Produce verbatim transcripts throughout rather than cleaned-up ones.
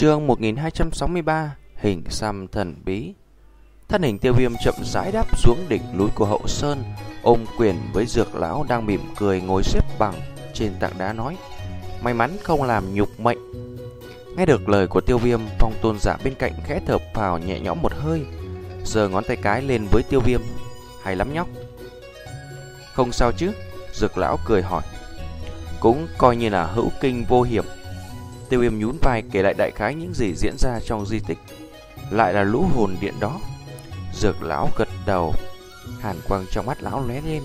Chương một nghìn hai trăm sáu mươi ba. Hình xăm thần bí. Thân hình Tiêu Viêm chậm rãi đáp xuống đỉnh núi của Hậu Sơn, ôm quyền với Dược lão đang mỉm cười ngồi xếp bằng trên tảng đá nói: may mắn không làm nhục mệnh. Nghe được lời của Tiêu Viêm, Phong tôn giả bên cạnh khẽ thở phào nhẹ nhõm một hơi, giơ ngón tay cái lên với Tiêu Viêm: hay lắm nhóc. Không sao chứ? Dược lão cười hỏi. Cũng coi như là hữu kinh vô hiểm. Tiêu Viêm nhún vai kể lại đại khái những gì diễn ra trong di tích. Lại là lũ hồn điện đó. Dược lão gật đầu, hàn quang trong mắt lão lóe lên.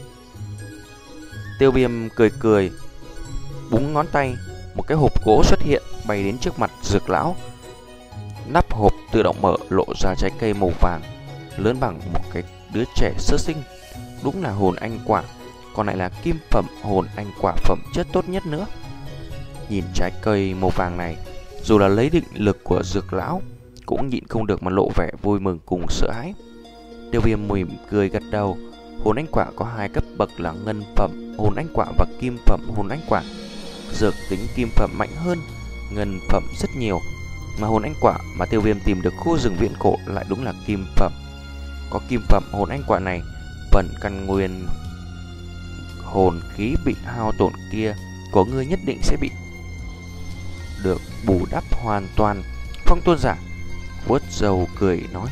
Tiêu Viêm cười cười, búng ngón tay, một cái hộp gỗ xuất hiện bay đến trước mặt Dược lão. Nắp hộp tự động mở, lộ ra trái cây màu vàng lớn bằng một cái đứa trẻ sơ sinh. Đúng là hồn anh quả, còn lại là kim phẩm hồn anh quả phẩm chất tốt nhất nữa. Nhìn trái cây màu vàng này, dù là lấy định lực của Dược lão cũng nhịn không được mà lộ vẻ vui mừng cùng sợ hãi. Tiêu Viêm mỉm cười gật đầu. Hồn anh quả có hai cấp bậc là ngân phẩm hồn anh quả và kim phẩm hồn anh quả. Dược tính kim phẩm mạnh hơn ngân phẩm rất nhiều, mà hồn anh quả mà Tiêu Viêm tìm được khu rừng viễn cổ lại đúng là kim phẩm. Có kim phẩm hồn anh quả này, phần căn nguyên hồn khí bị hao tổn kia của ngươi nhất định sẽ bị được bù đắp hoàn toàn. Phong tôn giả vuốt râu cười nói: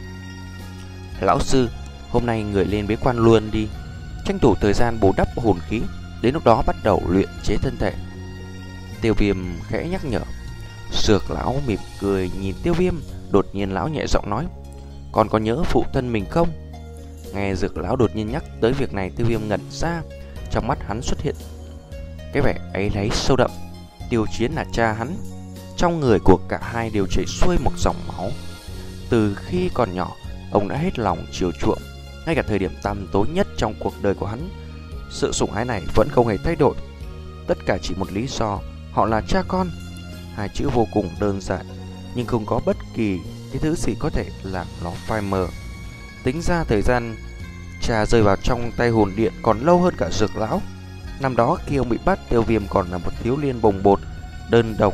lão sư, hôm nay người lên bế quan luôn đi, tranh thủ thời gian bù đắp hồn khí, đến lúc đó bắt đầu luyện chế thân thể. Tiêu Viêm khẽ nhắc nhở. Dược lão mỉm cười nhìn Tiêu Viêm, đột nhiên lão nhẹ giọng nói: còn có nhớ phụ thân mình không? Nghe Dược lão đột nhiên nhắc tới việc này, Tiêu Viêm ngẩn ra, trong mắt hắn xuất hiện cái vẻ áy náy sâu đậm. Tiêu Chiến là cha hắn, trong người của cả hai đều chảy xuôi một dòng máu. Từ khi còn nhỏ, ông đã hết lòng chiều chuộng, ngay cả thời điểm tăm tối nhất trong cuộc đời của hắn, sự sủng ái này vẫn không hề thay đổi. Tất cả chỉ một lý do, họ là cha con. Hai chữ vô cùng đơn giản, nhưng không có bất kỳ cái thứ gì có thể làm nó phai mờ. Tính ra thời gian cha rơi vào trong tay hồn điện còn lâu hơn cả Dược lão. Năm đó khi ông bị bắt, Tiêu Viêm còn là một thiếu niên bồng bột, đơn độc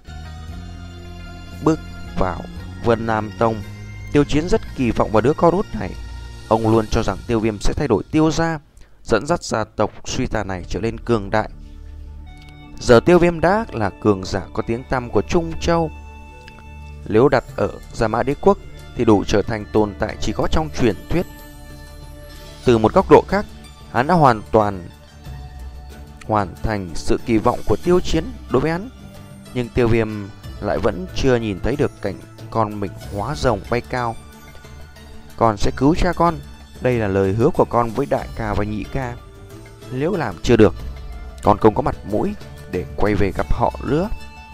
bước vào Vân Nam Tông. Tiêu Chiến rất kỳ vọng vào đứa con út này. Ông luôn cho rằng Tiêu Viêm sẽ thay đổi Tiêu gia, dẫn dắt gia tộc suy tàn này trở nên cường đại. Giờ Tiêu Viêm đã là cường giả có tiếng tăm của Trung Châu. Nếu đặt ở Gia Mã Đế Quốc thì đủ trở thành tồn tại chỉ có trong truyền thuyết. Từ một góc độ khác, hắn đã hoàn toàn hoàn thành sự kỳ vọng của Tiêu Chiến đối với hắn. Nhưng Tiêu Viêm lại vẫn chưa nhìn thấy được cảnh con mình hóa rồng bay cao. Con sẽ cứu cha con, đây là lời hứa của con với đại ca và nhị ca. Nếu làm chưa được, con không có mặt mũi để quay về gặp họ nữa.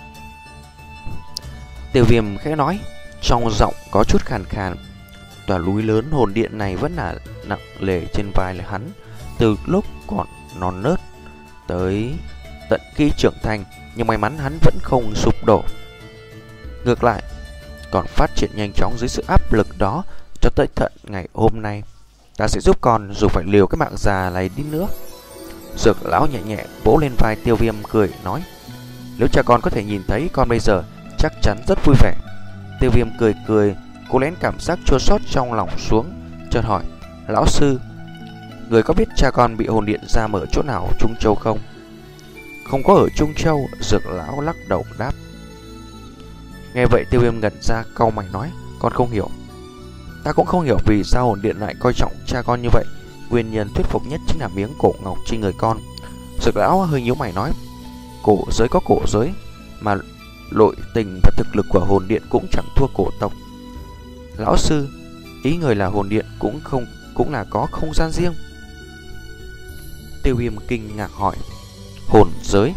Tiêu Viêm khẽ nói, trong giọng có chút khàn khàn. Tòa núi lớn hồn điện này vẫn là nặng nề trên vai là hắn, từ lúc còn non nớt tới tận khi trưởng thành. Nhưng may mắn hắn vẫn không sụp đổ, ngược lại còn phát triển nhanh chóng dưới sự áp lực đó. Cho tới tận ngày hôm nay, ta sẽ giúp con dù phải liều cái mạng già này đi nữa. Dược lão nhẹ nhẹ vỗ lên vai Tiêu Viêm cười nói: nếu cha con có thể nhìn thấy con bây giờ, chắc chắn rất vui vẻ. Tiêu Viêm cười cười, cố lén cảm giác chua xót trong lòng xuống, chợt hỏi: lão sư, người có biết cha con bị hồn điện giam ở chỗ nào Trung Châu không? Không có ở Trung Châu. Dược lão lắc đầu đáp. Nghe vậy Tiêu Viêm ngẩn ra, cau mày nói: con không hiểu. Ta cũng không hiểu vì sao hồn điện lại coi trọng cha con như vậy. Nguyên nhân thuyết phục nhất chính là miếng cổ ngọc trên người con. Dược lão hơi nhíu mày nói: cổ giới có cổ giới, mà nội tình và thực lực của hồn điện cũng chẳng thua cổ tộc. Lão sư, ý người là hồn điện cũng không cũng là có không gian riêng? Tiêu Viêm kinh ngạc hỏi: hồn giới?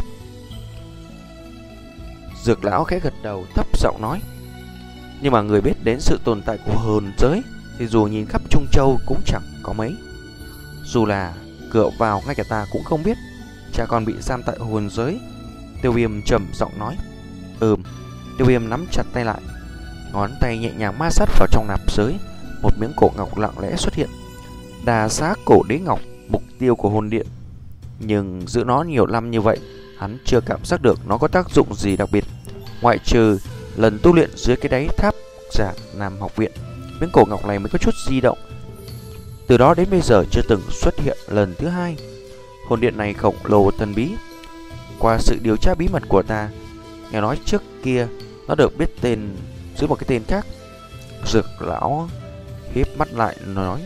Dược lão khẽ gật đầu, thấp giọng nói: nhưng mà người biết đến sự tồn tại của hồn giới thì dù nhìn khắp Trung Châu cũng chẳng có mấy. Dù là cửa vào ngay cả ta cũng không biết. Cha con bị giam tại hồn giới. Tiêu Viêm trầm giọng nói. Ừm. Tiêu Viêm nắm chặt tay lại, ngón tay nhẹ nhàng ma sát vào trong nạp giới. Một miếng cổ ngọc lặng lẽ xuất hiện. Đà Giá Cổ Đế Ngọc, mục tiêu của hồn điện. Nhưng giữ nó nhiều năm như vậy, hắn chưa cảm giác được nó có tác dụng gì đặc biệt, ngoại trừ lần tu luyện dưới cái đáy tháp giả Nam học viện, miếng cổ ngọc này mới có chút di động. Từ đó đến bây giờ chưa từng xuất hiện lần thứ hai. Hồn điện này khổng lồ thần bí. Qua sự điều tra bí mật của ta, nghe nói trước kia nó được biết tên dưới một cái tên khác. Dược lão híp mắt lại nói: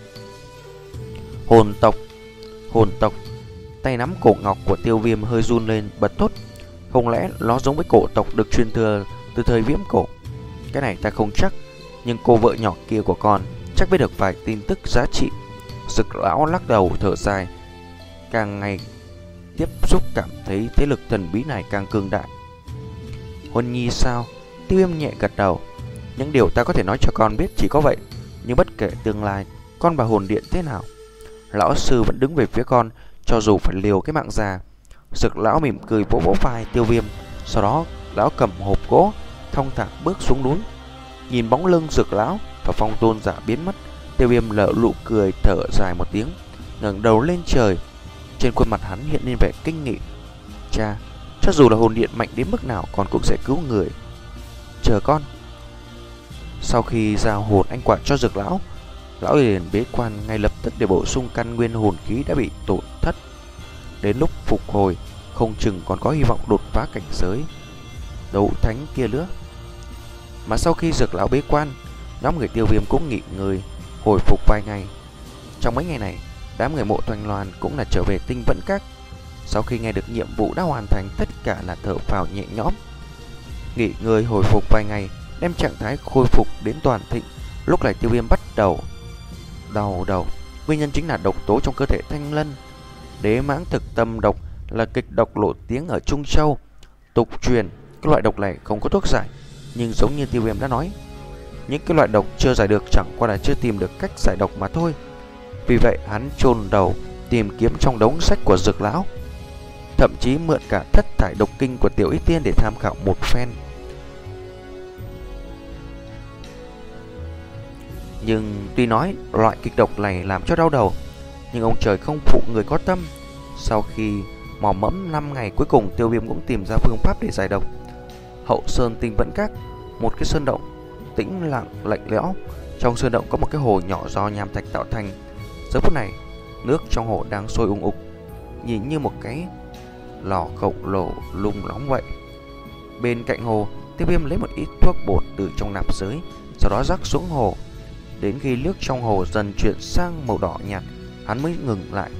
Hồn tộc. Hồn tộc. Tay nắm cổ ngọc của Tiêu Viêm hơi run lên, bật thốt: không lẽ nó giống với cổ tộc được truyền thừa từ thời viễn cổ? Cái này ta không chắc, nhưng cô vợ nhỏ kia của con chắc biết được vài tin tức giá trị. Dực lão lắc đầu thở dài. Càng ngày tiếp xúc cảm thấy thế lực thần bí này càng cường đại. Hồn nhi sao? Tiêu Viêm nhẹ gật đầu. Những điều ta có thể nói cho con biết chỉ có vậy. Nhưng bất kể tương lai con và hồn điện thế nào, lão sư vẫn đứng về phía con, cho dù phải liều cái mạng già. Dực lão mỉm cười vỗ vỗ vai Tiêu Viêm. Sau đó lão cầm hộp gỗ thong thả bước xuống núi. Nhìn bóng lưng Dực lão và Phong tôn giả biến mất, Tiêu Viêm lở nụ cười thở dài một tiếng, ngẩng đầu lên trời. Trên khuôn mặt hắn hiện lên vẻ kinh nghị. Cha, cho dù là hồn điện mạnh đến mức nào, con cũng sẽ cứu người. Chờ con. Sau khi giao hồn anh quả cho Dực lão, lão liền bế quan ngay lập tức để bổ sung căn nguyên hồn khí đã bị tổn thất. Đến lúc phục hồi, không chừng còn có hy vọng đột phá cảnh giới đấu thánh kia nữa. Mà sau khi Dực lão bế quan, nhóm người Tiêu Viêm cũng nghỉ ngơi hồi phục vài ngày. Trong mấy ngày này, đám người Mộ Toanh Loan cũng là trở về Tinh Vẫn Các. Sau khi nghe được nhiệm vụ đã hoàn thành, tất cả là thở phào nhẹ nhõm. Nghỉ ngơi hồi phục vài ngày, đem trạng thái khôi phục đến toàn thịnh. Lúc này Tiêu Viêm bắt đầu đau đầu. Nguyên nhân chính là độc tố trong cơ thể Thanh Lân. Đế mãng thực tâm độc là kịch độc nổi tiếng ở Trung Châu. Tục truyền cái loại độc này không có thuốc giải, nhưng giống như Tiêu Viêm đã nói, những cái loại độc chưa giải được chẳng qua là chưa tìm được cách giải độc mà thôi. Vì vậy hắn chôn đầu tìm kiếm trong đống sách của Dực lão, thậm chí mượn cả thất thải độc kinh của Tiểu Y Tiên để tham khảo một phen. Nhưng tuy nói loại kịch độc này làm cho đau đầu, nhưng ông trời không phụ người có tâm. Sau khi mò mẫm năm ngày, cuối cùng Tiêu Viêm cũng tìm ra phương pháp để giải độc. Hậu Sơn Tinh Vẫn Các, một cái sơn động tĩnh lặng lạnh lẽo. Trong sơn động có một cái hồ nhỏ do nham thạch tạo thành. Giờ phút này, nước trong hồ đang sôi ùng ục, nhìn như một cái lò khổng lồ lung nóng vậy. Bên cạnh hồ, Tiêu Viêm lấy một ít thuốc bột từ trong nạp giới, sau đó rắc xuống hồ. Đến khi nước trong hồ dần chuyển sang màu đỏ nhạt, hắn mới ngừng lại.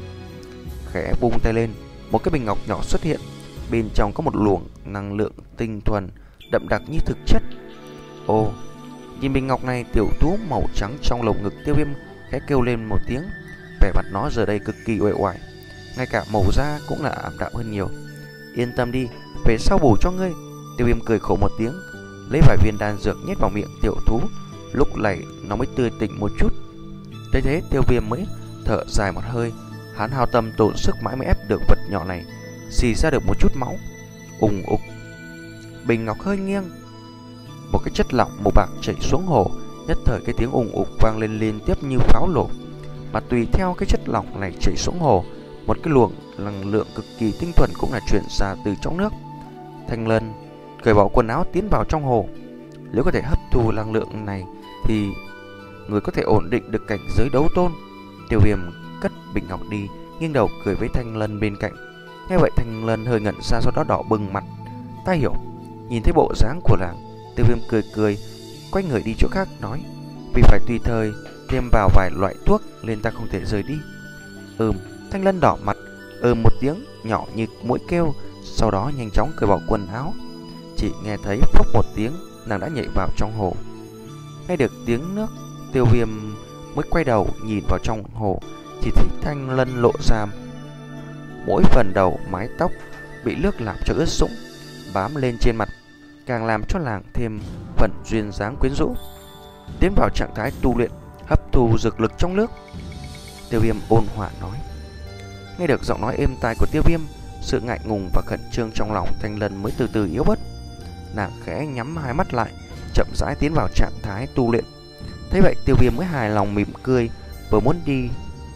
Khẽ bung tay lên, một cái bình ngọc nhỏ xuất hiện. Bên trong có một luồng năng lượng tinh thuần đậm đặc như thực chất. Ồ, nhìn bình ngọc này, tiểu thú màu trắng trong lồng ngực Tiêu Viêm khẽ kêu lên một tiếng. Vẻ mặt nó giờ đây cực kỳ uể oải, ngay cả màu da cũng là ảm đạm hơn nhiều. Yên tâm đi, về sau bù cho ngươi. Tiêu Viêm cười khổ một tiếng, lấy vài viên đan dược nhét vào miệng tiểu thú. Lúc này nó mới tươi tỉnh một chút. Thế thế Tiêu Viêm mới thở dài một hơi. Hắn hao tâm tổn sức mãi mới ép được vật nhỏ này xì ra được một chút máu. Ùng ục, bình ngọc hơi nghiêng, một cái chất lỏng màu bạc chảy xuống hồ. Nhất thời cái tiếng ùng ục vang lên liên tiếp như pháo nổ. Mà tùy theo cái chất lỏng này chảy xuống hồ, một cái luồng năng lượng cực kỳ tinh thuần cũng là chuyển ra từ trong nước. Thanh Lân cởi bỏ quần áo tiến vào trong hồ. Nếu có thể hấp thu năng lượng này thì người có thể ổn định được cảnh giới đấu tôn. Tiêu Viêm cất bình ngọc đi, nghiêng đầu cười với Thanh Lân bên cạnh. Nghe vậy Thanh Lân hơi ngẩn ra, sau đó đỏ bừng mặt. Ta hiểu. Nhìn thấy bộ dáng của nàng, Tiêu Viêm cười cười, quay người đi chỗ khác nói: vì phải tùy thời thêm vào vài loại thuốc nên ta không thể rời đi. Ừm. Thanh Lân đỏ mặt, ừm một tiếng nhỏ như mũi kêu, sau đó nhanh chóng cởi bỏ quần áo. Chỉ nghe thấy phốc một tiếng, nàng đã nhảy vào trong hồ. Nghe được tiếng nước, Tiêu Viêm mới quay đầu nhìn vào trong hồ, chỉ thấy Thanh Lân lộ ra mỗi phần đầu mái tóc bị nước làm cho ướt sũng, bám lên trên mặt, càng làm cho nàng thêm phần duyên dáng quyến rũ. Tiến vào trạng thái tu luyện, hấp thu dược lực trong nước. Tiêu Viêm ôn hòa nói. Nghe được giọng nói êm tai của Tiêu Viêm, sự ngại ngùng và khẩn trương trong lòng Thanh Lân mới từ từ yếu bớt. Nàng khẽ nhắm hai mắt lại, chậm rãi tiến vào trạng thái tu luyện. Thế vậy Tiêu Viêm mới hài lòng mỉm cười, vừa muốn đi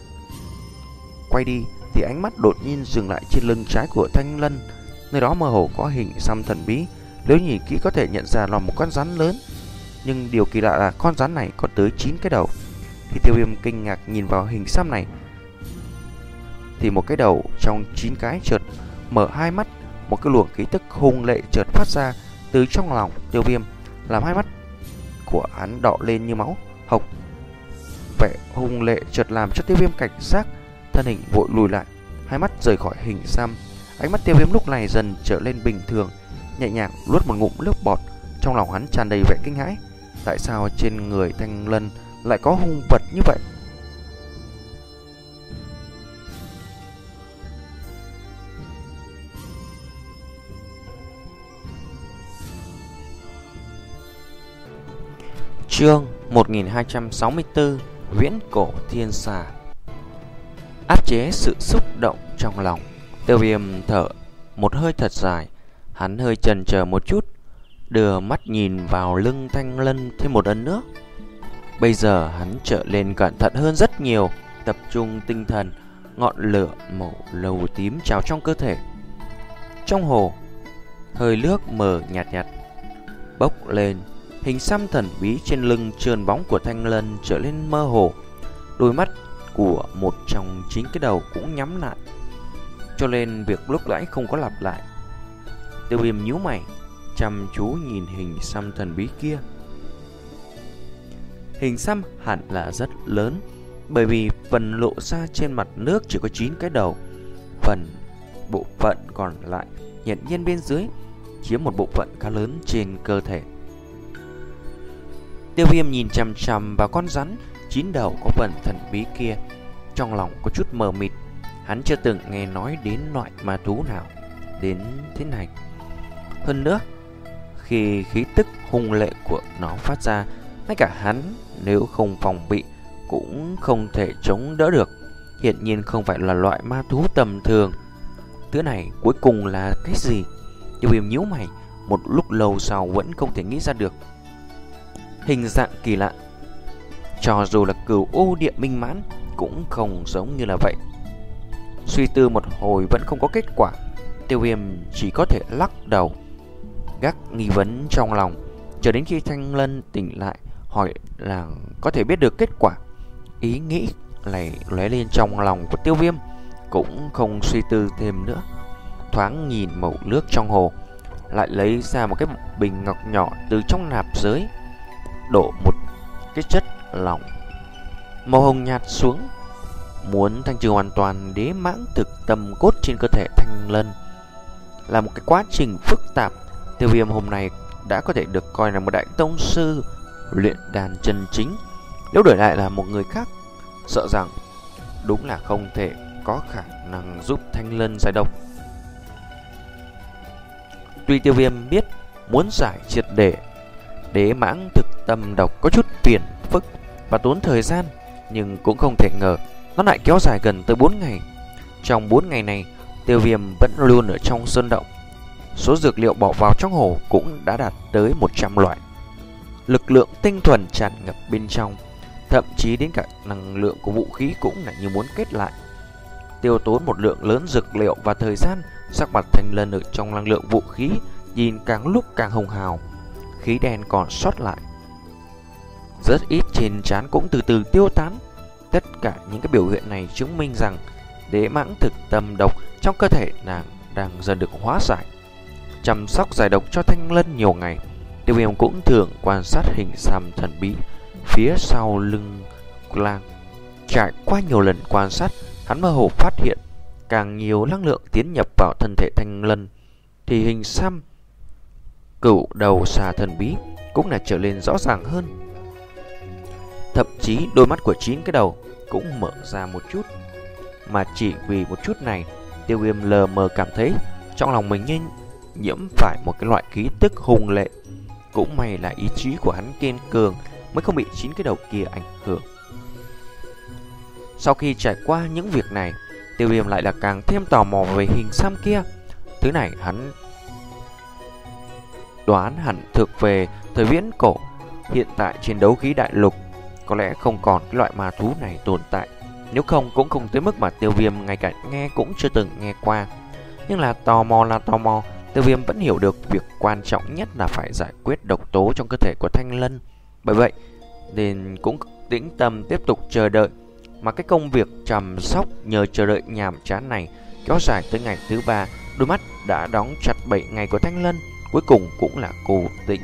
quay đi thì ánh mắt đột nhiên dừng lại trên lưng trái của Thanh Lân. Nơi đó mơ hồ có hình xăm thần bí, Nếu nhìn kỹ có thể nhận ra là một con rắn lớn, nhưng điều kỳ lạ là con rắn này có tới chín cái đầu. Khi Tiêu Viêm kinh ngạc nhìn vào hình xăm này thì một cái đầu trong chín cái chợt mở hai mắt, một cái luồng khí tức hung lệ chợt phát ra từ trong lòng Tiêu Viêm, làm hai mắt của hắn đỏ lên như máu hộc. Vẻ hung lệ chợt làm cho Tiêu Viêm cảnh giác, thân hình vội lùi lại, hai mắt rời khỏi hình xăm. Ánh mắt Tiêu Viêm lúc này dần trở lên bình thường, nhẹ nhàng nuốt một ngụm nước bọt. Trong lòng hắn tràn đầy vẻ kinh hãi, tại sao trên người Thanh Lân lại có hung vật như vậy? Chương một nghìn hai trăm sáu mươi tư: Viễn cổ thiên xà. Áp chế sự xúc động trong lòng, Tiêu Viêm thở một hơi thật dài. Hắn hơi chần chờ một chút, đưa mắt nhìn vào lưng Thanh Lân thêm một lần nữa. Bây giờ hắn trở lên cẩn thận hơn rất nhiều, tập trung tinh thần. Ngọn lửa màu nâu tím trào trong cơ thể. Trong hồ, hơi nước mờ nhạt nhạt bốc lên. Hình xăm thần bí trên lưng trơn bóng của Thanh Lân trở lên mơ hồ. Đôi mắt của một trong chín cái đầu cũng nhắm lại, cho nên việc lúc nãy không có lặp lại. Tiêu Viêm nhíu mày, chăm chú nhìn hình xăm thần bí kia. Hình xăm hẳn là rất lớn, bởi vì phần lộ ra trên mặt nước chỉ có chín cái đầu. Phần bộ phận còn lại hiển nhiên bên dưới chiếm một bộ phận khá lớn trên cơ thể. Tiêu Viêm nhìn chằm chằm vào con rắn chín đầu có phần thần bí kia, trong lòng có chút mờ mịt. Hắn chưa từng nghe nói đến loại ma thú nào đến thế này. Hơn nữa, khi khí tức hung lệ của nó phát ra, ngay cả hắn nếu không phòng bị cũng không thể chống đỡ được. Hiển nhiên không phải là loại ma thú tầm thường. Thứ này cuối cùng là cái gì? Tiêu Viêm nhíu mày, một lúc lâu sau vẫn không thể nghĩ ra được. Hình dạng kỳ lạ, cho dù là Cửu U Địa Minh Mãn cũng không giống như là vậy. Suy tư một hồi vẫn không có kết quả, Tiêu Viêm chỉ có thể lắc đầu, gác nghi vấn trong lòng, chờ đến khi Thanh Lân tỉnh lại hỏi là có thể biết được kết quả. Ý nghĩ này lóe lên trong lòng của Tiêu Viêm, cũng không suy tư thêm nữa. Thoáng nhìn màu nước trong hồ, lại lấy ra một cái bình ngọc nhỏ từ trong nạp giới, đổ một cái chất lỏng màu hồng nhạt xuống, muốn thanh trừ hoàn toàn đế mãng thực tâm cốt trên cơ thể Thanh Lân. Là một cái quá trình phức tạp. Tiêu Viêm hôm nay đã có thể được coi là một đại tông sư luyện đàn chân chính. Nếu đổi lại là một người khác, sợ rằng đúng là không thể có khả năng giúp Thanh Lân giải độc. Tuy Tiêu Viêm biết muốn giải triệt để đế mãng thực tâm độc có chút phiền phức và tốn thời gian, nhưng cũng không thể ngờ nó lại kéo dài gần tới bốn ngày. Trong bốn ngày này, Tiêu Viêm vẫn luôn ở trong sơn động. Số dược liệu bỏ vào trong hồ cũng đã đạt tới một trăm loại. Lực lượng tinh thuần tràn ngập bên trong, thậm chí đến cả năng lượng của vũ khí cũng là như muốn kết lại. Tiêu tốn một lượng lớn dược liệu và thời gian, sắc mặt Thanh Lân ở trong năng lượng vũ khí nhìn càng lúc càng hồng hào, khí đen còn sót lại rất ít trên trán cũng từ từ tiêu tán. Tất cả những cái biểu hiện này chứng minh rằng đế mãng thực tâm độc trong cơ thể nàng đang dần được hóa giải. Chăm sóc giải độc cho Thanh Lân nhiều ngày, Tiêu Viêm cũng thường quan sát hình xăm thần bí phía sau lưng lang. Trải qua nhiều lần quan sát, hắn mơ hồ phát hiện càng nhiều năng lượng tiến nhập vào thân thể Thanh Lân thì hình xăm cửu đầu xà thần bí cũng là trở lên rõ ràng hơn. Thậm chí đôi mắt của chín cái đầu cũng mở ra một chút. Mà chỉ vì một chút này, Tiêu Viêm lờ mờ cảm thấy trong lòng mình như nhiễm phải một cái loại khí tức hung lệ. Cũng may là ý chí của hắn kiên cường mới không bị chín cái đầu kia ảnh hưởng. Sau khi trải qua những việc này, Tiêu Viêm lại là càng thêm tò mò về hình xăm kia. Thứ này hắn đoán hẳn thực về thời viễn cổ. Hiện tại trên đấu khí đại lục có lẽ không còn cái loại ma thú này tồn tại. Nếu không cũng không tới mức mà Tiêu Viêm ngay cả nghe cũng chưa từng nghe qua. Nhưng là tò mò là tò mò, Tiêu Viêm vẫn hiểu được việc quan trọng nhất là phải giải quyết độc tố trong cơ thể của Thanh Lân. Bởi vậy nên cũng tĩnh tâm tiếp tục chờ đợi. Mà cái công việc chăm sóc nhờ chờ đợi nhàm chán này kéo dài tới ngày thứ ba. Đôi mắt đã đóng chặt bảy ngày của Thanh Lân cuối cùng cũng là cô tĩnh.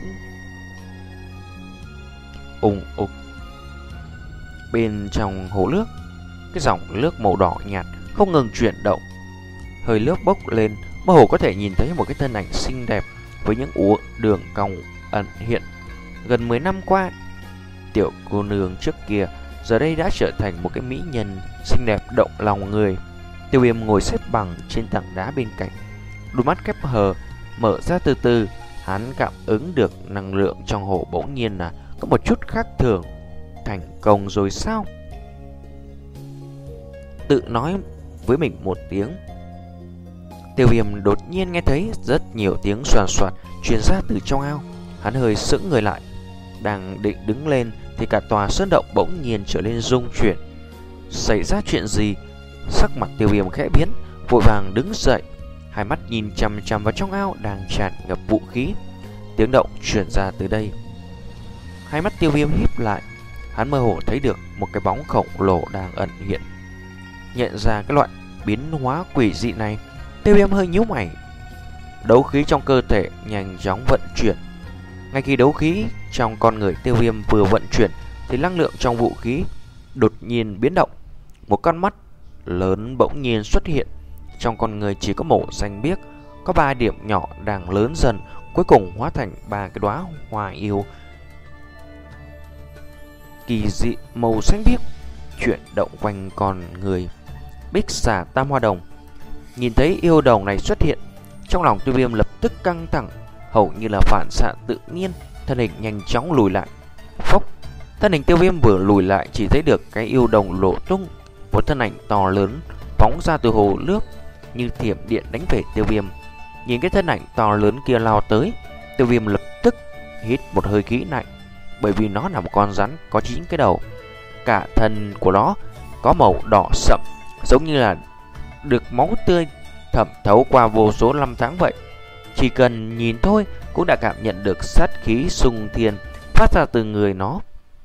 Ùng ục. Bên trong hồ nước, cái dòng nước màu đỏ nhạt không ngừng chuyển động. Hơi nước bốc lên, mơ hồ có thể nhìn thấy một cái thân ảnh xinh đẹp với những ú đường cong ẩn hiện. Gần mười năm qua, tiểu cô nương trước kia giờ đây đã trở thành một cái mỹ nhân xinh đẹp động lòng người. Tiêu Viêm ngồi xếp bằng trên tảng đá bên cạnh, đôi mắt khép hờ mở ra từ từ. Hắn cảm ứng được năng lượng trong hồ bỗng nhiên là có một chút khác thường. Thành công rồi sao? Tự nói với mình một tiếng. Tiêu Viêm đột nhiên nghe thấy rất nhiều tiếng xoàn xoạt truyền ra từ trong ao. Hắn hơi sững người lại, đang định đứng lên thì cả tòa sơn động bỗng nhiên trở nên rung chuyển. Xảy ra chuyện gì? Sắc mặt Tiêu Viêm khẽ biến, vội vàng đứng dậy, hai mắt nhìn chằm chằm vào trong ao đang tràn ngập vũ khí. Tiếng động truyền ra từ đây. Hai mắt Tiêu Viêm híp lại, hắn mơ hồ thấy được một cái bóng khổng lồ đang ẩn hiện. Nhận ra cái loại biến hóa quỷ dị này, Tiêu Viêm hơi nhíu mày. Đấu khí trong cơ thể nhanh chóng vận chuyển. Ngay khi đấu khí trong con người Tiêu Viêm vừa vận chuyển thì năng lượng trong vũ khí đột nhiên biến động. Một con mắt lớn bỗng nhiên xuất hiện. Trong con người chỉ có màu xanh biếc, có ba điểm nhỏ đang lớn dần, cuối cùng hóa thành ba cái đóa hoa yêu kỳ dị màu xanh biếc chuyển động quanh con người. Bích xà tam hoa đồng. Nhìn thấy yêu đồng này xuất hiện, trong lòng Tiêu Viêm lập tức căng thẳng, hầu như là phản xạ tự nhiên, thân hình nhanh chóng lùi lại. Phốc, thân hình Tiêu Viêm vừa lùi lại chỉ thấy được cái yêu đồng lộ tung, một thân ảnh to lớn phóng ra từ hồ nước như thiểm điện đánh về Tiêu Viêm. Nhìn cái thân ảnh to lớn kia lao tới, Tiêu Viêm lập tức hít một hơi khí lạnh, bởi vì nó là một con rắn có chín cái đầu. Cả thân của nó có màu đỏ sậm, giống như là được máu tươi thẩm thấu qua vô số năm tháng vậy. Chỉ cần nhìn thôi cũng đã cảm nhận được sát khí sung thiên phát ra từ người nó.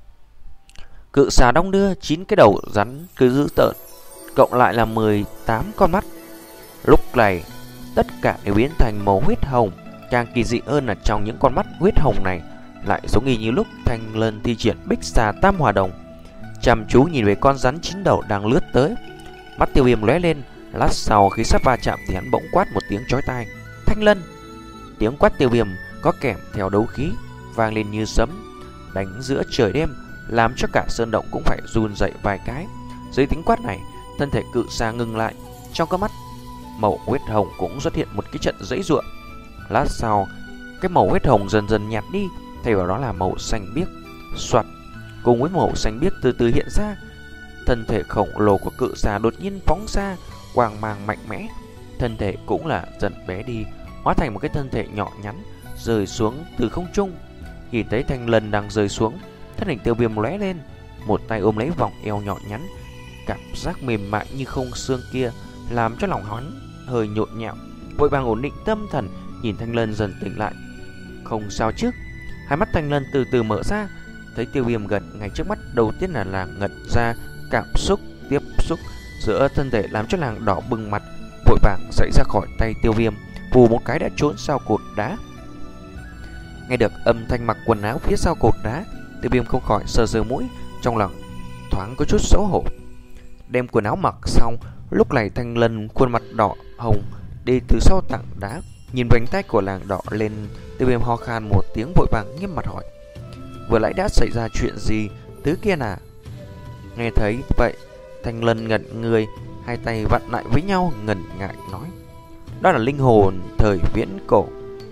Cự xà đong đưa, chín cái đầu rắn cứ dữ tợn, cộng lại là mười tám con mắt. Lúc này tất cả đều biến thành màu huyết hồng. Càng kỳ dị hơn là trong những con mắt huyết hồng này lại giống y như lúc Thanh Lân thi triển Bích xà tam hòa đồng, chăm chú nhìn về con rắn chín đầu đang lướt tới. Mắt Tiêu Viêm lóe lên, lát sau khi sắp va chạm thì hắn bỗng quát một tiếng chói tai: Thanh Lân! Tiếng quát Tiêu Viêm có kèm theo đấu khí vang lên như sấm đánh giữa trời đêm, làm cho cả sơn động cũng phải run dậy vài cái. Dưới tiếng quát này, thân thể cự xà ngừng lại, trong các mắt màu huyết hồng cũng xuất hiện một cái trận giãy giụa. Lát sau, cái màu huyết hồng dần dần nhạt đi, thay vào đó là màu xanh biếc. Soạt, cùng với màu xanh biếc từ từ hiện ra, thân thể khổng lồ của cự xà đột nhiên phóng ra quang mang mạnh mẽ. Thân thể cũng là dần bé đi, hóa thành một cái thân thể nhỏ nhắn rơi xuống từ không trung. Nhìn thấy Thanh Lân đang rơi xuống, thân hình Tiêu Viêm lóe lên, một tay ôm lấy vòng eo nhỏ nhắn. Cảm giác mềm mại như không xương kia làm cho lòng hắn hơi nhộn nhạo, vội vàng ổn định tâm thần, nhìn Thanh Lân dần tỉnh lại. Không sao chứ? Hai mắt Thanh Lân từ từ mở ra, thấy Tiêu Viêm gần ngay trước mắt, đầu tiên là làng ngẩn ra, cảm xúc tiếp xúc giữa thân thể làm cho làng đỏ bừng mặt, vội vàng xảy ra khỏi tay Tiêu Viêm, vù một cái đã trốn sau cột đá. Nghe được âm thanh mặc quần áo phía sau cột đá, Tiêu Viêm không khỏi sờ sờ mũi, trong lòng thoáng có chút xấu hổ. Đem quần áo mặc xong, lúc này Thanh Lân khuôn mặt đỏ hồng đi từ sau tảng đá, nhìn vành tay của làng đỏ lên. Tiêu Viêm ho khan một tiếng, vội vàng nghiêm mặt hỏi: vừa nãy đã xảy ra chuyện gì? Thứ kia à? Nghe thấy vậy, Thanh Lân ngẩn người, hai tay vặn lại với nhau, ngần ngại nói: đó là linh hồn thời viễn cổ.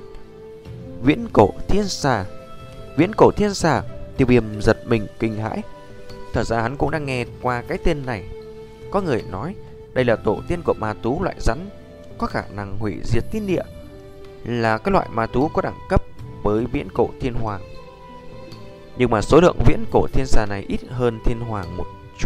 Viễn cổ thiên xà. Viễn cổ thiên xà. Tiêu Viêm giật mình kinh hãi. Thật ra hắn cũng đang nghe qua cái tên này. Có người nói đây là tổ tiên của ma tú loại rắn có khả năng hủy diệt thiên địa, là cái loại ma tú có đẳng cấp với viễn cổ thiên hoàng. Nhưng mà số lượng viễn cổ thiên xà này ít hơn thiên hoàng một chút.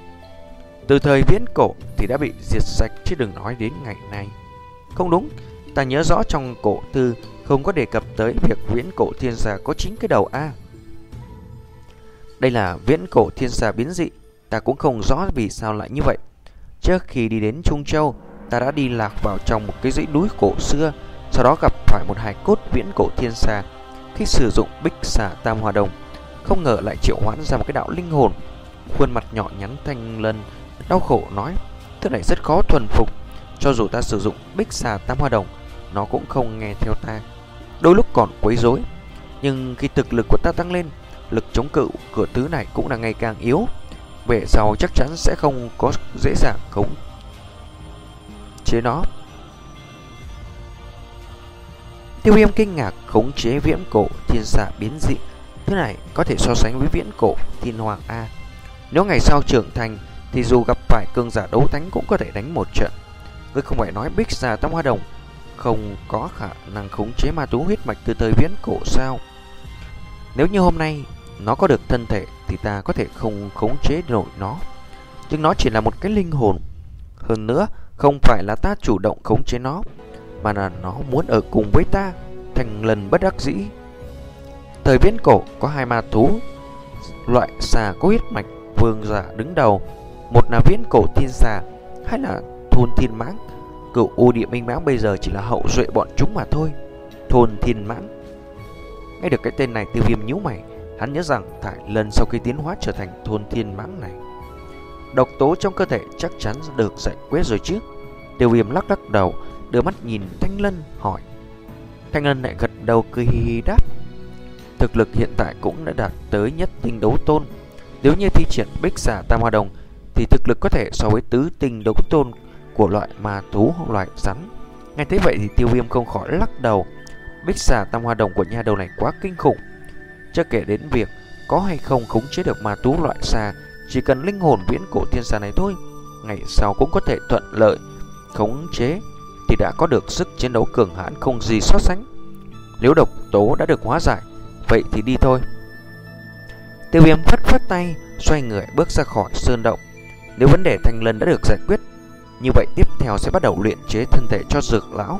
Từ thời viễn cổ thì đã bị diệt sạch, chứ đừng nói đến ngày nay. Không đúng, Ta nhớ rõ trong cổ thư không có đề cập tới việc viễn cổ thiên xà có chín cái đầu a. Đây là viễn cổ thiên xà biến dị, ta cũng không rõ vì sao lại như vậy. Trước khi đi đến Trung Châu, ta đã đi lạc vào trong một cái dãy núi cổ xưa, sau đó gặp phải một hài cốt viễn cổ thiên xà. Khi sử dụng bích xà tam hoa đồng, không ngờ lại triệu hoãn ra một cái đạo linh hồn. Khuôn mặt nhỏ nhắn Thanh Lân đau khổ nói, thứ này rất khó thuần phục. Cho dù ta sử dụng bích xà tam hoa đồng, nó cũng không nghe theo ta, đôi lúc còn quấy rối. Nhưng khi thực lực của ta tăng lên, lực chống cự của thứ này cũng là ngày càng yếu. Về sau chắc chắn sẽ không có dễ dàng khống chế nó. Tiêu Viêm kinh ngạc, khống chế viễn cổ thiên xà biến dị, thứ này có thể so sánh với viễn cổ thiên hoàng A. Nếu ngày sau trưởng thành thì dù gặp phải cường giả đấu thánh cũng có thể đánh một trận. Ngươi không phải nói bích xà tam hoa đồng không có khả năng khống chế ma thú huyết mạch từ thời viễn cổ sao? Nếu như hôm nay nó có được thân thể thì ta có thể không khống chế nổi nó, nhưng nó chỉ là một cái linh hồn. Hơn nữa, không phải là ta chủ động khống chế nó, mà là nó muốn ở cùng với ta. Thanh Lân bất đắc dĩ. Thời viễn cổ có hai ma thú loại xà có huyết mạch vương giả đứng đầu, một là viễn cổ thiên xà, hay là thôn thiên mãng. Cửu U Địa Minh Mãng bây giờ chỉ là hậu duệ bọn chúng mà thôi. Thôn thiên mãng. Nghe được cái tên này, Tiêu Viêm nhíu mày. Hắn nhớ rằng Thải Lân sau khi tiến hóa trở thành thôn thiên mãng này, độc tố trong cơ thể chắc chắn được giải quyết rồi chứ. Tiêu Viêm lắc lắc đầu, đưa mắt nhìn Thanh Lân hỏi. Thanh Lân lại gật đầu cười hì hì đáp, thực lực hiện tại cũng đã đạt tới nhất tinh đấu tôn. Nếu như thi triển bích xà tam hoa đồng thì thực lực có thể so với tứ tinh đấu tôn của loại ma thú hoặc loại rắn. Nghe thấy vậy thì Tiêu Viêm không khỏi lắc đầu. Bích xà tam hoa đồng của nha đầu này quá kinh khủng. Chưa kể đến việc có hay không khống chế được ma thú loại xà, chỉ cần linh hồn viễn cổ thiên xà này thôi, ngày sau cũng có thể thuận lợi khống chế thì đã có được sức chiến đấu cường hãn không gì so sánh. Nếu độc tố đã được hóa giải, vậy thì đi thôi. Tiêu Viêm phất phất tay, xoay người bước ra khỏi sơn động. Nếu vấn đề Thanh Lân đã được giải quyết, như vậy tiếp theo sẽ bắt đầu luyện chế thân thể cho Dược lão.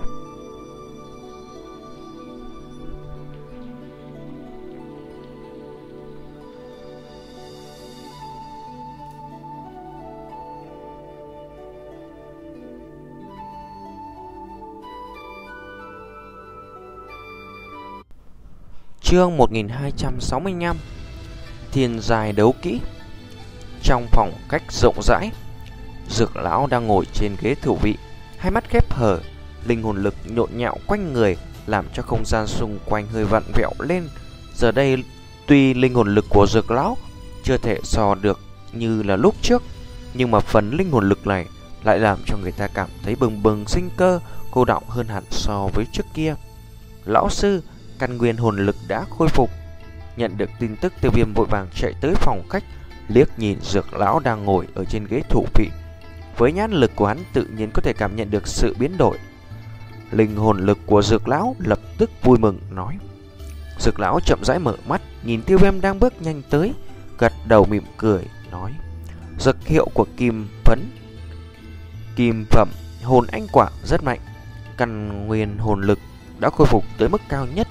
Chương một nghìn hai trăm sáu mươi lăm. Thiên giai đấu kỹ. Trong phòng cách rộng rãi, Dược lão đang ngồi trên ghế thủ vị, hai mắt khép hờ, linh hồn lực nhộn nhạo quanh người, làm cho không gian xung quanh hơi vặn vẹo lên. Giờ đây, tuy linh hồn lực của Dược lão chưa thể so được như là lúc trước, nhưng mà phần linh hồn lực này lại làm cho người ta cảm thấy bừng bừng sinh cơ, cô đọng hơn hẳn so với trước kia. Lão sư, căn nguyên hồn lực đã khôi phục. Nhận được tin tức, Tiêu Viêm vội vàng chạy tới phòng khách, liếc nhìn Dược lão đang ngồi ở trên ghế thủ vị. Với nhãn lực của hắn tự nhiên có thể cảm nhận được sự biến đổi. Linh hồn lực của Dược lão lập tức vui mừng nói. Dược lão chậm rãi mở mắt, nhìn Tiêu Viêm đang bước nhanh tới, gật đầu mỉm cười nói: dược hiệu của kim phấn kim phẩm hồn anh quả rất mạnh, căn nguyên hồn lực đã khôi phục tới mức cao nhất.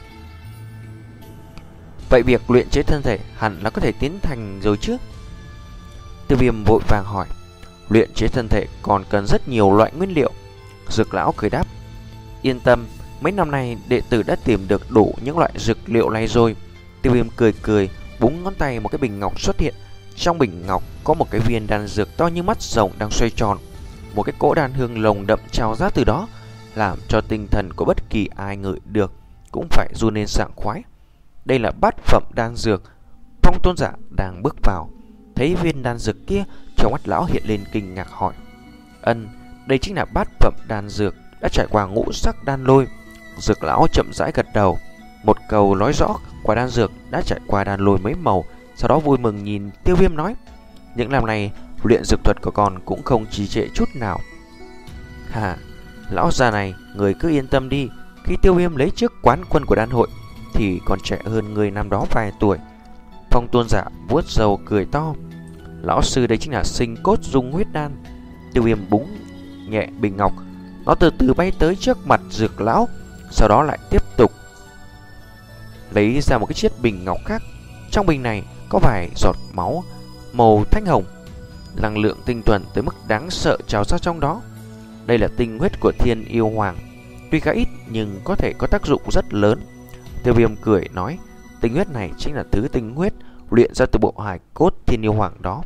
Vậy việc luyện chế thân thể hẳn là có thể tiến hành rồi chứ? Tiêu Viêm vội vàng hỏi. Luyện chế thân thể còn cần rất nhiều loại nguyên liệu. Dược lão cười đáp. Yên tâm, mấy năm nay đệ tử đã tìm được đủ những loại dược liệu này rồi. Tiêu Viêm cười cười, búng ngón tay, một cái bình ngọc xuất hiện. Trong bình ngọc có một cái viên đan dược to như mắt rồng đang xoay tròn. Một cái cỗ đan hương lồng đậm trào ra từ đó, làm cho tinh thần của bất kỳ ai ngửi được cũng phải run lên sảng khoái. Đây là bát phẩm đan dược. Phong tôn giả đang bước vào, thấy viên đan dược kia, trong mắt lão hiện lên kinh ngạc hỏi. Ân, đây chính là bát phẩm đan dược đã trải qua ngũ sắc đan lôi. Dược lão chậm rãi gật đầu, một câu nói rõ quả đan dược đã trải qua đan lôi mấy màu. Sau đó vui mừng nhìn Tiêu Viêm nói, những năm này luyện dược thuật của con cũng không trì trệ chút nào. Hà, lão già này, người cứ yên tâm đi. Khi Tiêu Viêm lấy chức quán quân của đan hội thì còn trẻ hơn người năm đó vài tuổi. Phong tôn giả vuốt râu cười to. Lão sư đây chính là sinh cốt dung huyết đan. Tiêu Viêm búng nhẹ bình ngọc, Nó từ từ bay tới trước mặt Dược lão, sau đó lại tiếp tục lấy ra một cái chiếc bình ngọc khác. Trong bình này có vài giọt máu màu thanh hồng, năng lượng tinh thuần tới mức đáng sợ trào ra trong đó. Đây là tinh huyết của Thiên Yêu Hoàng, tuy khá ít nhưng có thể có tác dụng rất lớn. Tiêu Viêm cười nói, tinh huyết này chính là thứ tinh huyết luyện ra từ bộ hài cốt Thiên Yêu Hoàng đó.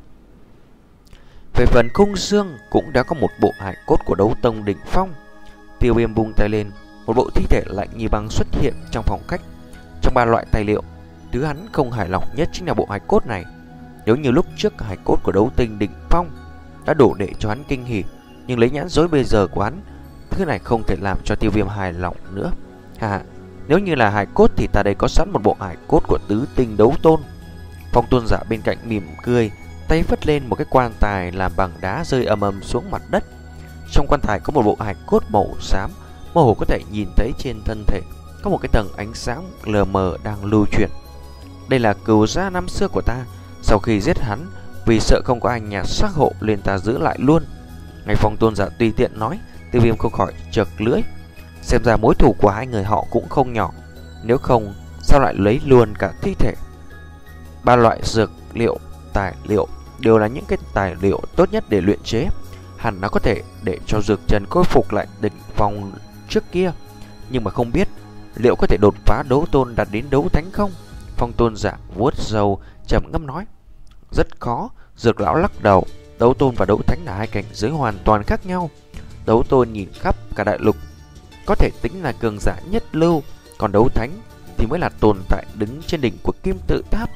Về phần khung xương cũng đã có một bộ hài cốt của đấu tông đỉnh phong. Tiêu Viêm vung tay lên, một bộ thi thể lạnh như băng xuất hiện trong phòng khách. Trong ba loại tài liệu, thứ hắn không hài lòng nhất chính là bộ hài cốt này. Nếu như lúc trước hài cốt của đấu tinh đỉnh phong đã đủ để cho hắn kinh hỉ, nhưng lấy nhãn dối bây giờ của hắn, thứ này không thể làm cho Tiêu Viêm hài lòng nữa. Hà, nếu như là hài cốt thì ta đây có sẵn một bộ hài cốt của tứ tinh đấu tôn. Phong Tôn giả bên cạnh mỉm cười, tay vất lên một cái quan tài làm bằng đá rơi ầm ầm xuống mặt đất. Trong quan tài có một bộ hài cốt màu xám, mơ hồ có thể nhìn thấy trên thân thể có một cái tầng ánh sáng lờ mờ đang lưu chuyển. Đây là cừu gia năm xưa của ta, sau khi giết hắn, vì sợ không có anh nhà xác hộ nên ta giữ lại luôn. Ngay Phong Tôn giả tùy tiện nói, Tiêu Viêm không khỏi chật lưỡi. Xem ra mối thù của hai người họ cũng không nhỏ, nếu không sao lại lấy luôn cả thi thể. Ba loại dược liệu, tài liệu đều là những cái tài liệu tốt nhất để luyện chế, hẳn nó có thể để cho dược trần khôi phục lại đỉnh phong trước kia. Nhưng mà không biết liệu có thể đột phá đấu tôn đạt đến đấu thánh không? Phong Tôn giả vuốt râu trầm ngâm nói, rất khó. Dược lão lắc đầu, đấu tôn và đấu thánh là hai cảnh giới hoàn toàn khác nhau. Đấu tôn nhìn khắp cả đại lục có thể tính là cường giả nhất lưu, còn đấu thánh thì mới là tồn tại đứng trên đỉnh của kim tự tháp.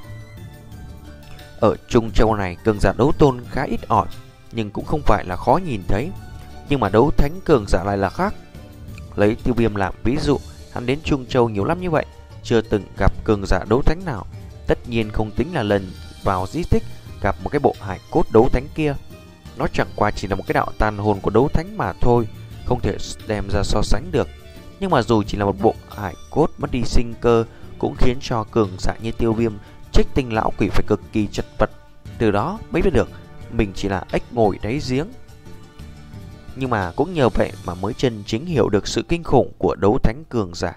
Ở Trung Châu này, cường giả đấu tôn khá ít ỏi, nhưng cũng không phải là khó nhìn thấy. Nhưng mà đấu thánh cường giả lại là khác. Lấy Tiêu Viêm làm ví dụ, hắn đến Trung Châu nhiều lắm như vậy, chưa từng gặp cường giả đấu thánh nào. Tất nhiên không tính là lần vào di tích gặp một cái bộ hài cốt đấu thánh kia. Nó chẳng qua chỉ là một cái đạo tàn hồn của đấu thánh mà thôi, không thể đem ra so sánh được. Nhưng mà dù chỉ là một bộ hài cốt mất đi sinh cơ, cũng khiến cho cường giả như Tiêu Viêm Trích Tinh lão quỷ phải cực kỳ chật vật. Từ đó mới biết được mình chỉ là ếch ngồi đáy giếng. Nhưng mà cũng nhờ vậy mà mới chân chính hiểu được sự kinh khủng của đấu thánh cường giả.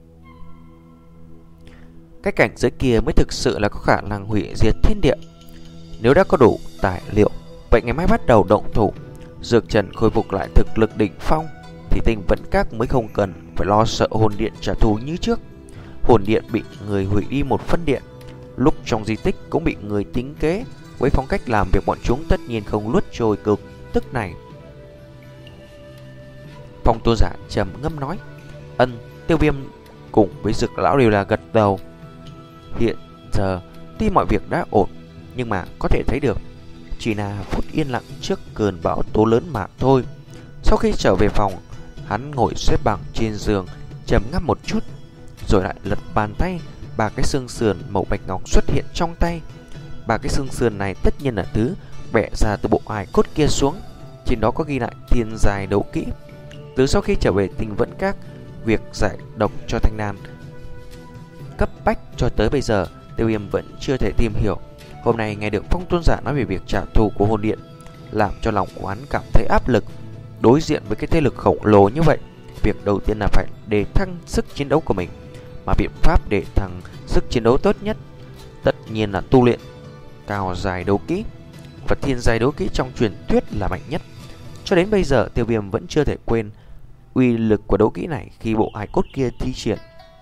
Cái cảnh giới kia mới thực sự là có khả năng hủy diệt thiên địa. Nếu đã có đủ tài liệu, vậy ngày mai bắt đầu động thủ. Dược trần khôi phục lại thực lực đỉnh phong thì Tinh Vẫn Các mới không cần phải lo sợ hồn điện trả thù như trước. Hồn điện bị người hủy đi một phân điện, lúc trong di tích cũng bị người tính kế. Với phong cách làm việc bọn chúng tất nhiên không luốt trôi cực tức này. Phong Tôn giả trầm ngâm nói, ân. Tiêu Viêm cùng với Dược lão đều là gật đầu. Hiện giờ tuy mọi việc đã ổn, nhưng mà có thể thấy được chỉ là phút yên lặng trước cơn bão tố lớn mà thôi. Sau khi trở về phòng, hắn ngồi xếp bằng trên giường, trầm ngâm một chút, rồi lại lật bàn tay. Ba cái xương sườn màu bạch ngọc xuất hiện trong tay. Ba cái xương sườn này tất nhiên là thứ bẻ ra từ bộ hài cốt kia xuống. Trên đó có ghi lại thiên giai đấu kỹ. Từ sau khi trở về Tinh Vẫn Các, việc giải độc cho Thanh Nam cấp bách cho tới bây giờ, Tiêu Viêm vẫn chưa thể tìm hiểu. Hôm nay nghe được Phong Tôn giả nói về việc trả thù của hồn điện, làm cho lòng của hắn cảm thấy áp lực. Đối diện với cái thế lực khổng lồ như vậy, việc đầu tiên là phải đề thăng sức chiến đấu của mình. Mà biện pháp để thăng sức chiến đấu tốt nhất tất nhiên là tu luyện cao giai đấu kỹ. Và thiên giai đấu kỹ trong truyền thuyết là mạnh nhất. Cho đến bây giờ Tiêu Viêm vẫn chưa thể quên uy lực của đấu kỹ này khi bộ hài cốt kia thi triển.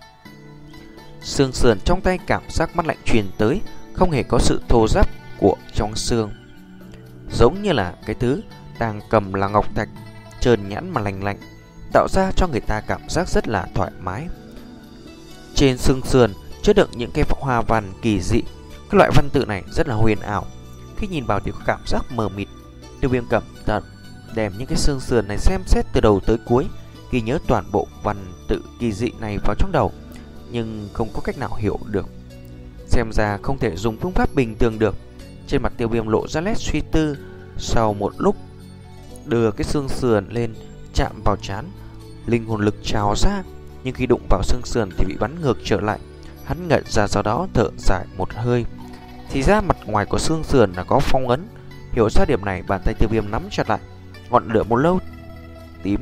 Xương sườn trong tay cảm giác mắt lạnh truyền tới, không hề có sự thô ráp của trong xương, giống như là cái thứ đang cầm là ngọc thạch, trơn nhẵn mà lành lạnh, tạo ra cho người ta cảm giác rất là thoải mái. Trên xương sườn chứa đựng những cái hoa văn kỳ dị. Các loại văn tự này rất là huyền ảo, khi nhìn vào thì có cảm giác mờ mịt. Tiêu Viêm cẩn thận đem những cái xương sườn này xem xét từ đầu tới cuối, ghi nhớ toàn bộ văn tự kỳ dị này vào trong đầu, nhưng không có cách nào hiểu được. Xem ra không thể dùng phương pháp bình thường được. Trên mặt Tiêu Viêm lộ ra nét suy tư. Sau một lúc đưa cái xương sườn lên chạm vào trán, linh hồn lực trào ra, nhưng khi đụng vào xương sườn thì bị bắn ngược trở lại. Hắn ngẩn ra, sau đó thở dài một hơi. Thì ra mặt ngoài của xương sườn là có phong ấn. Hiểu ra điểm này, bàn tay Tiêu Viêm nắm chặt lại. Ngọn lửa một lâu tím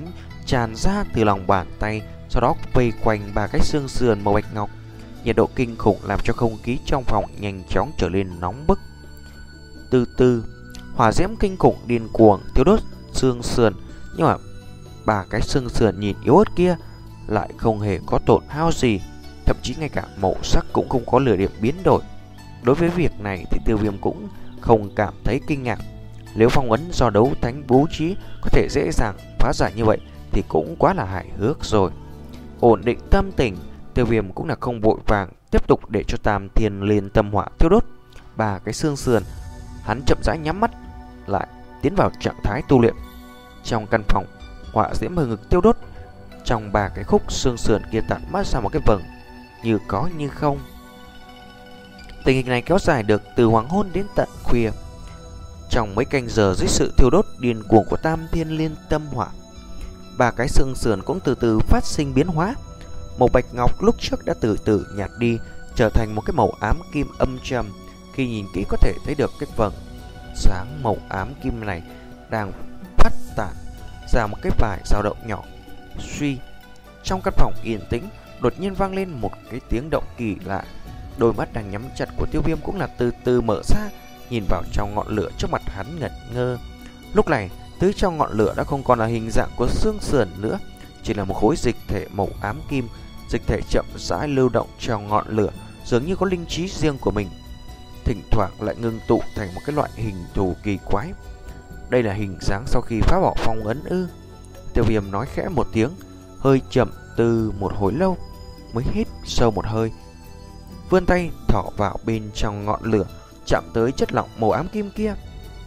tràn ra từ lòng bàn tay, sau đó vây quanh ba cái xương sườn màu bạch ngọc. Nhiệt độ kinh khủng làm cho không khí trong phòng nhanh chóng trở nên nóng bức. Từ từ, hỏa diễm kinh khủng điên cuồng thiêu đốt xương sườn, nhưng mà ba cái xương sườn nhìn yếu ớt kia lại không hề có tổn hao gì, thậm chí ngay cả màu sắc cũng không có nửa điểm biến đổi. Đối với việc này thì Tiêu Viêm cũng không cảm thấy kinh ngạc. Nếu phong ấn do đấu thánh bố trí có thể dễ dàng phá giải như vậy thì cũng quá là hài hước rồi. Ổn định tâm tình, Tiêu Viêm cũng là không vội vàng tiếp tục để cho Tam Thiên Liên Tâm Hỏa thiêu đốt ba cái xương sườn. Hắn chậm rãi nhắm mắt lại, tiến vào trạng thái tu luyện. Trong căn phòng, hỏa diễm hừng hực tiêu đốt, trong ba cái khúc xương sườn kia tản mát ra một cái vầng như có như không. Tình hình này kéo dài được từ hoàng hôn đến tận khuya. Trong mấy canh giờ dưới sự thiêu đốt điên cuồng của Tam Thiên Liên Tâm Hỏa, ba cái xương sườn cũng từ từ phát sinh biến hóa. Màu bạch ngọc lúc trước đã từ từ nhạt đi, trở thành một cái màu ám kim âm trầm. Khi nhìn kỹ có thể thấy được cái vầng sáng màu ám kim này đang phát tản ra một cái vài dao động nhỏ. Suy, trong căn phòng yên tĩnh đột nhiên vang lên một cái tiếng động kỳ lạ. Đôi mắt đang nhắm chặt của Tiêu Viêm cũng là từ từ mở ra, nhìn vào trong ngọn lửa trước mặt hắn ngẩn ngơ. Lúc này, thứ trong ngọn lửa đã không còn là hình dạng của xương sườn nữa, chỉ là một khối dịch thể màu ám kim. Dịch thể chậm rãi lưu động trong ngọn lửa, dường như có linh trí riêng của mình, thỉnh thoảng lại ngưng tụ thành một cái loại hình thù kỳ quái. Đây là hình dáng sau khi phá bỏ phong ấn ư? Tiêu Viêm nói khẽ một tiếng, hơi chậm từ một hồi lâu mới hít sâu một hơi, vươn tay thỏ vào bên trong ngọn lửa, chạm tới chất lỏng màu ám kim kia.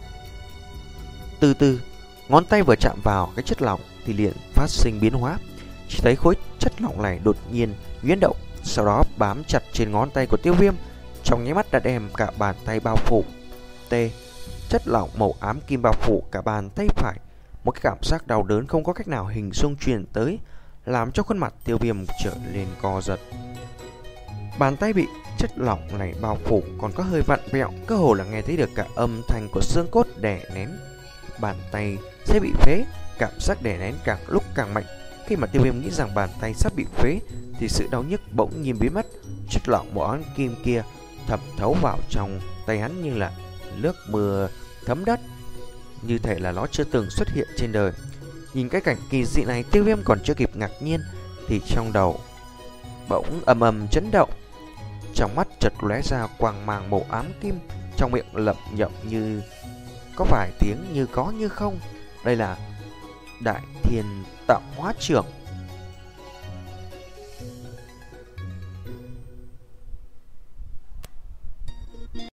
Từ từ, ngón tay vừa chạm vào cái chất lỏng thì liền phát sinh biến hóa. Chỉ thấy khối chất lỏng này đột nhiên nhuyễn động, sau đó bám chặt trên ngón tay của Tiêu Viêm, trong nháy mắt đã đem cả bàn tay bao phủ. T. Chất lỏng màu ám kim bao phủ cả bàn tay phải. Một cái cảm giác đau đớn không có cách nào hình dung truyền tới, làm cho khuôn mặt Tiêu Viêm trở lên co giật. Bàn tay bị chất lỏng này bao phủ còn có hơi vặn vẹo, cơ hồ là nghe thấy được cả âm thanh của xương cốt đè nén. Bàn tay sẽ bị phế, cảm giác đè nén càng lúc càng mạnh. Khi mà Tiêu Viêm nghĩ rằng bàn tay sắp bị phế thì sự đau nhức bỗng nhiên biến mất. Chất lỏng màu ám kim kia thẩm thấu vào trong tay hắn như là nước mưa thấm đất, như thể là nó chưa từng xuất hiện trên đời. Nhìn cái cảnh kỳ dị này, Tiêu Viêm còn chưa kịp ngạc nhiên thì trong đầu bỗng ầm ầm chấn động. Trong mắt chợt lóe ra quang mang màu ám kim, trong miệng lẩm nhẩm như có vài tiếng như có như không. Đây là Đại Thiên Tạo Hóa Trưởng.